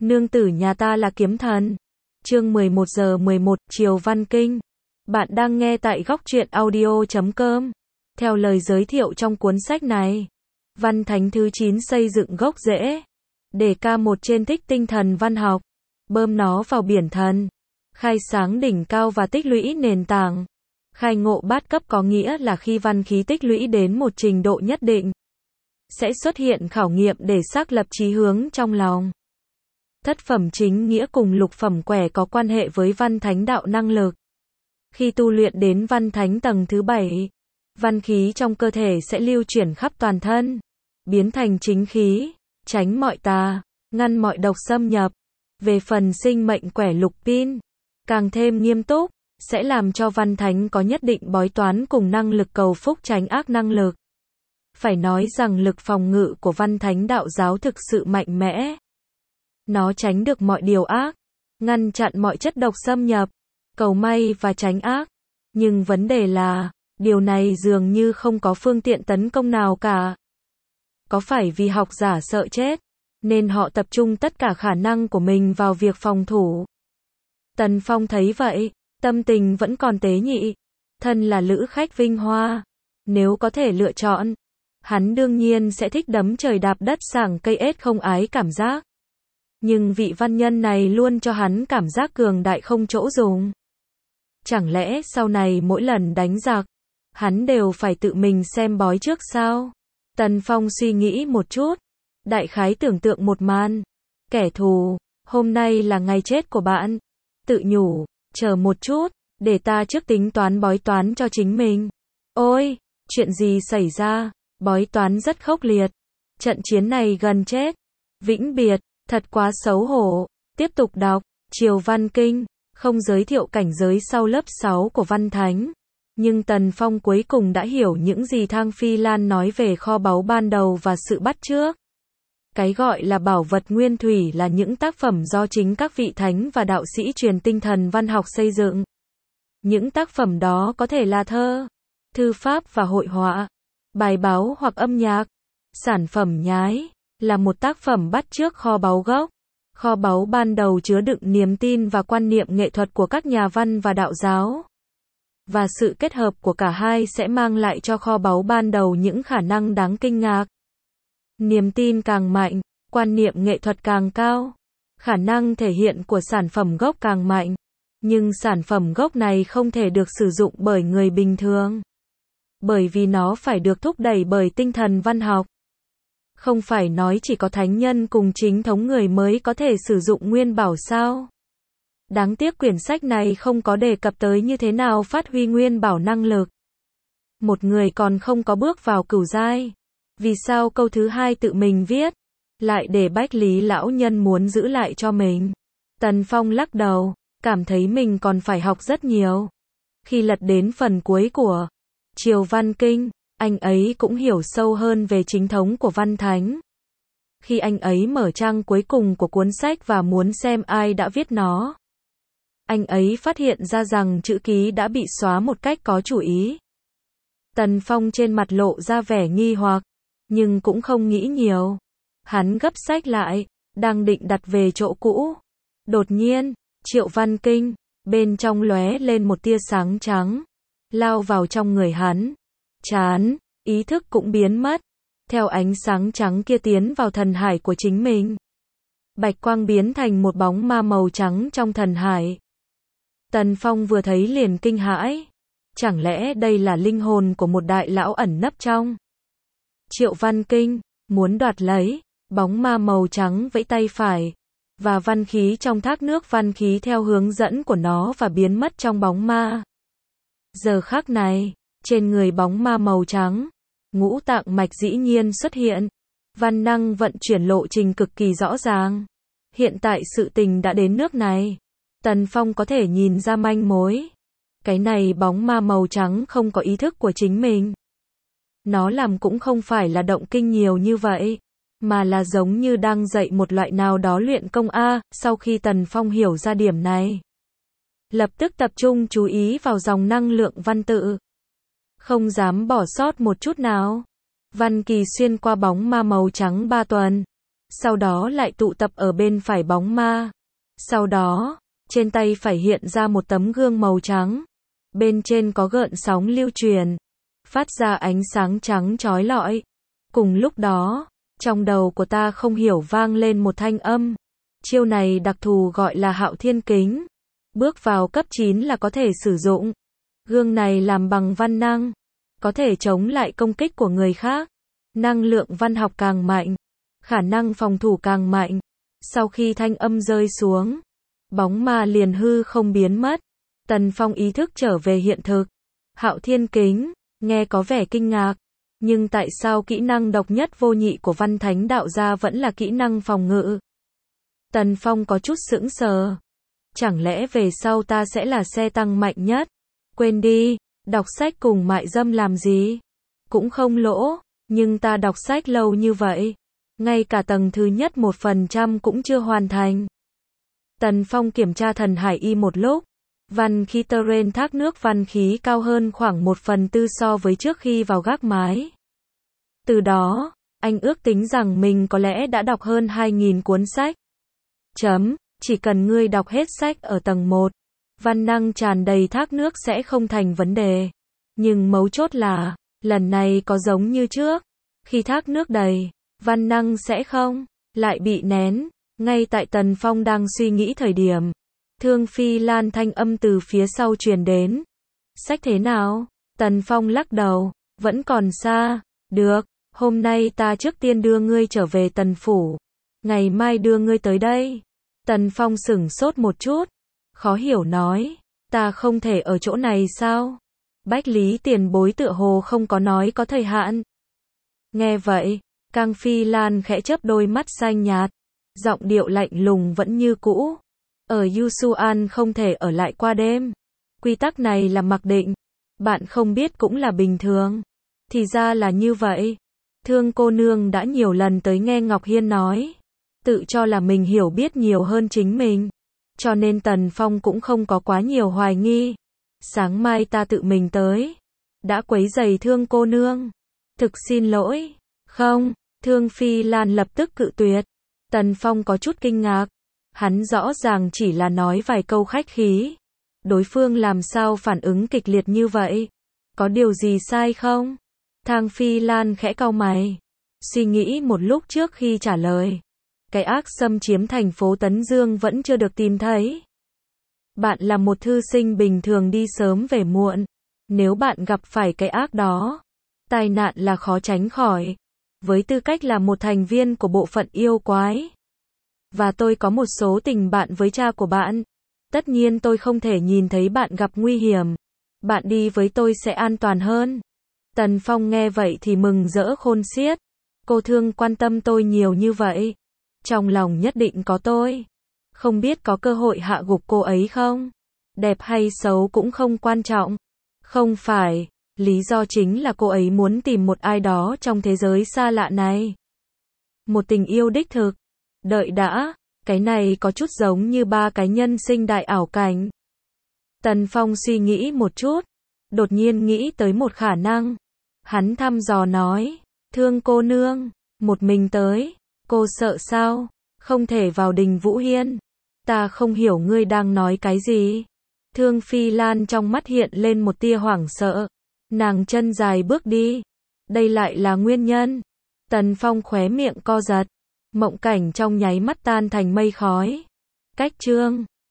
Nương tử nhà ta là kiếm thần. Chương 11 giờ 11, Triều Văn Kinh. Bạn đang nghe tại góc truyện audio.com. Theo lời giới thiệu trong cuốn sách này, Văn Thánh thứ 9 xây dựng gốc rễ, đề ca một trên tích tinh thần văn học, bơm nó vào biển thần, khai sáng đỉnh cao và tích lũy nền tảng. Khai ngộ bát cấp có nghĩa là khi văn khí tích lũy đến một trình độ nhất định, sẽ xuất hiện khảo nghiệm để xác lập chí hướng trong lòng. Thất phẩm chính nghĩa cùng lục phẩm quẻ có quan hệ với văn thánh đạo năng lực. Khi tu luyện đến văn thánh tầng thứ 7, văn khí trong cơ thể sẽ lưu chuyển khắp toàn thân, biến thành chính khí, tránh mọi tà, ngăn mọi độc xâm nhập. Về phần sinh mệnh quẻ lục pin, càng thêm nghiêm túc, sẽ làm cho văn thánh có nhất định bói toán cùng năng lực cầu phúc tránh ác năng lực. Phải nói rằng lực phòng ngự của văn thánh đạo giáo thực sự mạnh mẽ. Nó tránh được mọi điều ác, ngăn chặn mọi chất độc xâm nhập, cầu may và tránh ác. Nhưng vấn đề là, điều này dường như không có phương tiện tấn công nào cả. Có phải vì học giả sợ chết, nên họ tập trung tất cả khả năng của mình vào việc phòng thủ? Tần Phong thấy vậy, tâm tình vẫn còn tế nhị. Thân là lữ khách vinh hoa, nếu có thể lựa chọn, hắn đương nhiên sẽ thích đấm trời đạp đất sảng cây ết không ái cảm giác. Nhưng vị văn nhân này luôn cho hắn cảm giác cường đại không chỗ dùng. Chẳng lẽ sau này mỗi lần đánh giặc, hắn đều phải tự mình xem bói trước sao? Tần Phong suy nghĩ một chút, đại khái tưởng tượng một màn. Kẻ thù, hôm nay là ngày chết của bạn. Tự nhủ, chờ một chút, để ta trước tính toán bói toán cho chính mình. Ôi, chuyện gì xảy ra? Bói toán rất khốc liệt. Trận chiến này gần chết. Vĩnh biệt, thật quá xấu hổ. Tiếp tục đọc, Triều Văn Kinh, không giới thiệu cảnh giới sau lớp 6 của Văn Thánh. Nhưng Tần Phong cuối cùng đã hiểu những gì Thang Phi Lan nói về kho báu ban đầu và sự bắt chước. Cái gọi là bảo vật nguyên thủy là những tác phẩm do chính các vị thánh và đạo sĩ truyền tinh thần văn học xây dựng. Những tác phẩm đó có thể là thơ, thư pháp và hội họa, bài báo hoặc âm nhạc. Sản phẩm nhái là một tác phẩm bắt chước kho báu gốc. Kho báu ban đầu chứa đựng niềm tin và quan niệm nghệ thuật của các nhà văn và đạo giáo. Và sự kết hợp của cả hai sẽ mang lại cho kho báu ban đầu những khả năng đáng kinh ngạc. Niềm tin càng mạnh, quan niệm nghệ thuật càng cao, khả năng thể hiện của sản phẩm gốc càng mạnh. Nhưng sản phẩm gốc này không thể được sử dụng bởi người bình thường. Bởi vì nó phải được thúc đẩy bởi tinh thần văn học. Không phải nói chỉ có thánh nhân cùng chính thống người mới có thể sử dụng nguyên bảo sao? Đáng tiếc quyển sách này không có đề cập tới như thế nào phát huy nguyên bảo năng lực. Một người còn không có bước vào cửu giai. Vì sao câu thứ hai tự mình viết, lại để Bách Lý lão nhân muốn giữ lại cho mình? Tần Phong lắc đầu, cảm thấy mình còn phải học rất nhiều. Khi lật đến phần cuối của Triều Văn Kinh, anh ấy cũng hiểu sâu hơn về chính thống của Văn Thánh. Khi anh ấy mở trang cuối cùng của cuốn sách và muốn xem ai đã viết nó, anh ấy phát hiện ra rằng chữ ký đã bị xóa một cách có chủ ý. Tần Phong trên mặt lộ ra vẻ nghi hoặc, nhưng cũng không nghĩ nhiều. Hắn gấp sách lại, đang định đặt về chỗ cũ. Đột nhiên, Triệu Văn Kinh, bên trong lóe lên một tia sáng trắng, lao vào trong người hắn. Chán, ý thức cũng biến mất. Theo ánh sáng trắng kia tiến vào thần hải của chính mình. Bạch quang biến thành một bóng ma màu trắng trong thần hải. Tần Phong vừa thấy liền kinh hãi. Chẳng lẽ đây là linh hồn của một đại lão ẩn nấp trong? Triệu Văn Kinh, muốn đoạt lấy, bóng ma màu trắng vẫy tay phải, và văn khí trong thác nước văn khí theo hướng dẫn của nó và biến mất trong bóng ma. Giờ khắc này, trên người bóng ma màu trắng, ngũ tạng mạch dĩ nhiên xuất hiện, văn năng vận chuyển lộ trình cực kỳ rõ ràng. Hiện tại sự tình đã đến nước này, Tần Phong có thể nhìn ra manh mối. Cái này bóng ma màu trắng không có ý thức của chính mình. Nó làm cũng không phải là động kinh nhiều như vậy, mà là giống như đang dạy một loại nào đó luyện công A. Sau khi Tần Phong hiểu ra điểm này, lập tức tập trung chú ý vào dòng năng lượng văn tự. Không dám bỏ sót một chút nào. Văn kỳ xuyên qua bóng ma màu trắng 3 tuần. sau đó lại tụ tập ở bên phải bóng ma. Sau đó, trên tay phải hiện ra một tấm gương màu trắng. Bên trên có gợn sóng lưu truyền, phát ra ánh sáng trắng chói lọi. Cùng lúc đó, trong đầu của ta không hiểu vang lên một thanh âm. Chiêu này đặc thù gọi là Hạo Thiên Kính. Bước vào cấp 9 là có thể sử dụng. Gương này làm bằng văn năng, có thể chống lại công kích của người khác. Năng lượng văn học càng mạnh, khả năng phòng thủ càng mạnh. Sau khi thanh âm rơi xuống, bóng ma liền hư không biến mất. Tần Phong ý thức trở về hiện thực. Hạo Thiên Kính, nghe có vẻ kinh ngạc. Nhưng tại sao kỹ năng độc nhất vô nhị của Văn Thánh Đạo gia vẫn là kỹ năng phòng ngự? Tần Phong có chút sững sờ. Chẳng lẽ về sau ta sẽ là xe tăng mạnh nhất? Quên đi, đọc sách cùng mại dâm làm gì? Cũng không lỗ, nhưng ta đọc sách lâu như vậy. Ngay cả tầng thứ nhất 1% cũng chưa hoàn thành. Tần Phong kiểm tra thần hải y một lúc. Văn khí terrain thác nước văn khí cao hơn khoảng 1/4 so với trước khi vào gác mái. Từ đó, anh ước tính rằng mình có lẽ đã đọc hơn 2.000 cuốn sách. Chỉ cần ngươi đọc hết sách ở tầng 1, văn năng tràn đầy thác nước sẽ không thành vấn đề. Nhưng mấu chốt là, lần này có giống như trước, khi thác nước đầy, văn năng sẽ không lại bị nén. Ngay tại Tần Phong đang suy nghĩ thời điểm, Thương Phi Lan thanh âm từ phía sau truyền đến. Sách thế nào? Tần Phong lắc đầu, vẫn còn xa. Được, hôm nay ta trước tiên đưa ngươi trở về Tần Phủ. Ngày mai đưa ngươi tới đây. Tần Phong sửng sốt một chút, khó hiểu nói, ta không thể ở chỗ này sao? Bách Lý tiền bối tựa hồ không có nói có thời hạn. Nghe vậy, Cang Phi Lan khẽ chớp đôi mắt xanh nhạt, giọng điệu lạnh lùng vẫn như cũ. Ở Yusuan không thể ở lại qua đêm. Quy tắc này là mặc định. Bạn không biết cũng là bình thường. Thì ra là như vậy. Thương cô nương đã nhiều lần tới nghe Ngọc Hiên nói. Tự cho là mình hiểu biết nhiều hơn chính mình. Cho nên Tần Phong cũng không có quá nhiều hoài nghi. Sáng mai ta tự mình tới. Đã quấy rầy Thương cô nương. Thực xin lỗi. Không, Thương Phi Lan lập tức cự tuyệt. Tần Phong có chút kinh ngạc. Hắn rõ ràng chỉ là nói vài câu khách khí. Đối phương làm sao phản ứng kịch liệt như vậy? Có điều gì sai không? Thang Phi Lan khẽ cau mày. Suy nghĩ một lúc trước khi trả lời. Cái ác xâm chiếm thành phố Tấn Dương vẫn chưa được tìm thấy. Bạn là một thư sinh bình thường đi sớm về muộn. Nếu bạn gặp phải cái ác đó, tai nạn là khó tránh khỏi. Với tư cách là một thành viên của bộ phận yêu quái. Và tôi có một số tình bạn với cha của bạn. Tất nhiên tôi không thể nhìn thấy bạn gặp nguy hiểm. Bạn đi với tôi sẽ an toàn hơn. Tần Phong nghe vậy thì mừng rỡ khôn xiết. Cô Thương quan tâm tôi nhiều như vậy. Trong lòng nhất định có tôi. Không biết có cơ hội hạ gục cô ấy không? Đẹp hay xấu cũng không quan trọng. Không phải, lý do chính là cô ấy muốn tìm một ai đó trong thế giới xa lạ này. Một tình yêu đích thực. Đợi đã, cái này có chút giống như 3 cái nhân sinh đại ảo cảnh. Tần Phong suy nghĩ một chút, đột nhiên nghĩ tới một khả năng. Hắn thăm dò nói, Thương cô nương, một mình tới, cô sợ sao? Không thể vào Đình Vũ Hiên. Ta không hiểu ngươi đang nói cái gì. Thương Phi Lan trong mắt hiện lên một tia hoảng sợ. Nàng chân dài bước đi. Đây lại là nguyên nhân. Tần Phong khóe miệng co giật. Mộng cảnh trong nháy mắt tan thành mây khói. Cách chương